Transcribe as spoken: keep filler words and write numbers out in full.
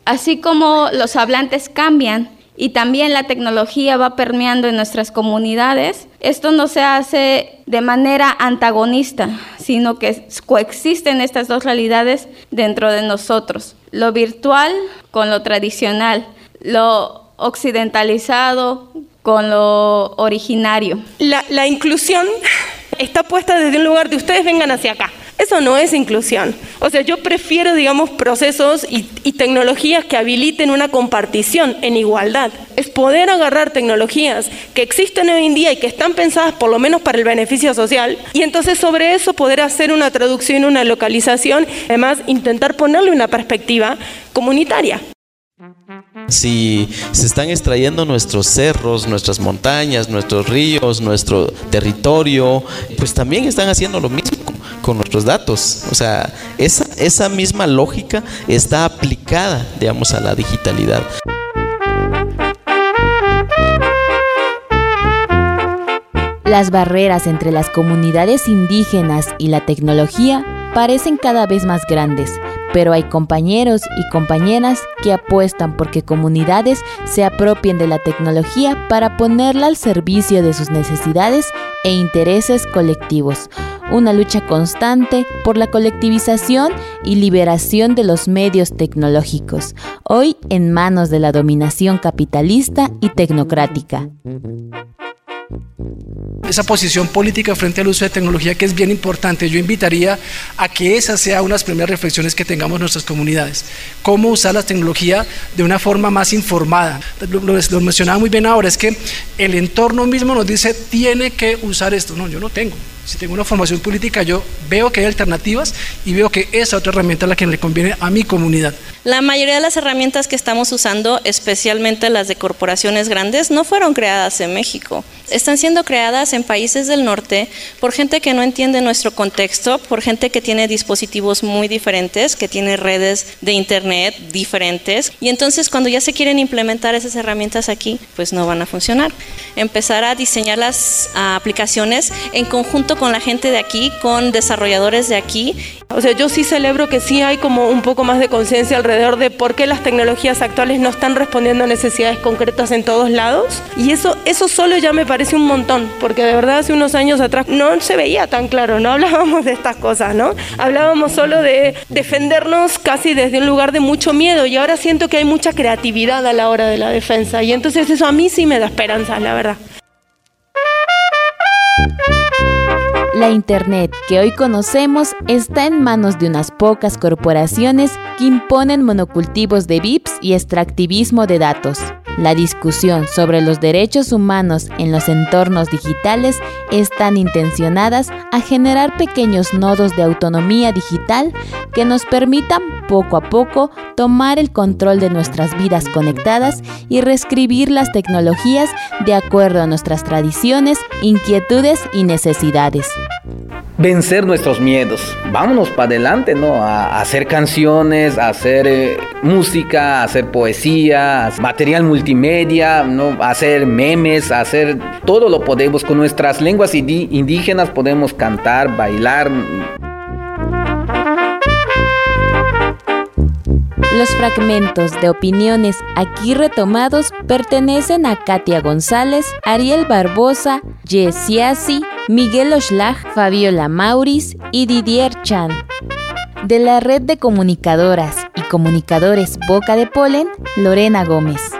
Así como los hablantes cambian y también la tecnología va permeando en nuestras comunidades, esto no se hace de manera antagonista, sino que coexisten estas dos realidades dentro de nosotros. Lo virtual con lo tradicional, lo occidentalizado con lo originario. La, la inclusión está puesta desde un lugar de ustedes vengan hacia acá. Eso no es inclusión. O sea, yo prefiero, digamos, procesos y, y tecnologías que habiliten una compartición en igualdad. Es poder agarrar tecnologías que existen hoy en día y que están pensadas por lo menos para el beneficio social, y entonces sobre eso poder hacer una traducción, una localización, además intentar ponerle una perspectiva comunitaria. Si se están extrayendo nuestros cerros, nuestras montañas, nuestros ríos, nuestro territorio, pues también están haciendo lo mismo con nuestros datos. O sea, esa, esa misma lógica está aplicada, digamos, a la digitalidad. Las barreras entre las comunidades indígenas y la tecnología parecen cada vez más grandes, pero hay compañeros y compañeras que apuestan porque comunidades se apropien de la tecnología para ponerla al servicio de sus necesidades e intereses colectivos. Una lucha constante por la colectivización y liberación de los medios tecnológicos, hoy en manos de la dominación capitalista y tecnocrática. Esa posición política frente al uso de tecnología, que es bien importante, yo invitaría a que esa sea una de las primeras reflexiones que tengamos en nuestras comunidades. Cómo usar la tecnología de una forma más informada. Lo, lo, lo mencionaba muy bien ahora, es que el entorno mismo nos dice, tiene que usar esto. No, yo no tengo. Si tengo una formación política, yo veo que hay alternativas y veo que esa otra herramienta es la que le conviene a mi comunidad. La mayoría de las herramientas que estamos usando, especialmente las de corporaciones grandes, no fueron creadas en México. Están siendo creadas en países del norte por gente que no entiende nuestro contexto, por gente que tiene dispositivos muy diferentes, que tiene redes de internet diferentes, y entonces cuando ya se quieren implementar esas herramientas aquí, pues no van a funcionar. Empezar a diseñar las uh, aplicaciones en conjunto con la gente de aquí, con desarrolladores de aquí. O sea, yo sí celebro que sí hay como un poco más de conciencia alrededor de por qué las tecnologías actuales no están respondiendo a necesidades concretas en todos lados, y eso, eso solo ya me parece un montón, porque de verdad hace unos años atrás no se veía tan claro, no hablábamos de estas cosas, ¿no? Hablábamos solo de defendernos casi desde un lugar de mucho miedo, y ahora siento que hay mucha creatividad a la hora de la defensa, y entonces eso a mí sí me da esperanza, la verdad. La Internet que hoy conocemos está en manos de unas pocas corporaciones que imponen monocultivos de V I Ps y extractivismo de datos. La discusión sobre los derechos humanos en los entornos digitales están intencionadas a generar pequeños nodos de autonomía digital que nos permitan poco a poco tomar el control de nuestras vidas conectadas y reescribir las tecnologías de acuerdo a nuestras tradiciones, inquietudes y necesidades. Vencer nuestros miedos, vámonos para adelante, ¿no? A, a hacer canciones, a hacer eh, música, a hacer poesía, material multimedia, ¿no? A hacer memes, a hacer todo lo podemos con nuestras lenguas indígenas, podemos cantar, bailar. Los fragmentos de opiniones aquí retomados pertenecen a Katia González, Ariel Barbosa, Jessiasi, Miguel Oshlag, Fabiola Mauris y Didier Chan. De la red de comunicadoras y comunicadores Boca de Polen, Lorena Gómez.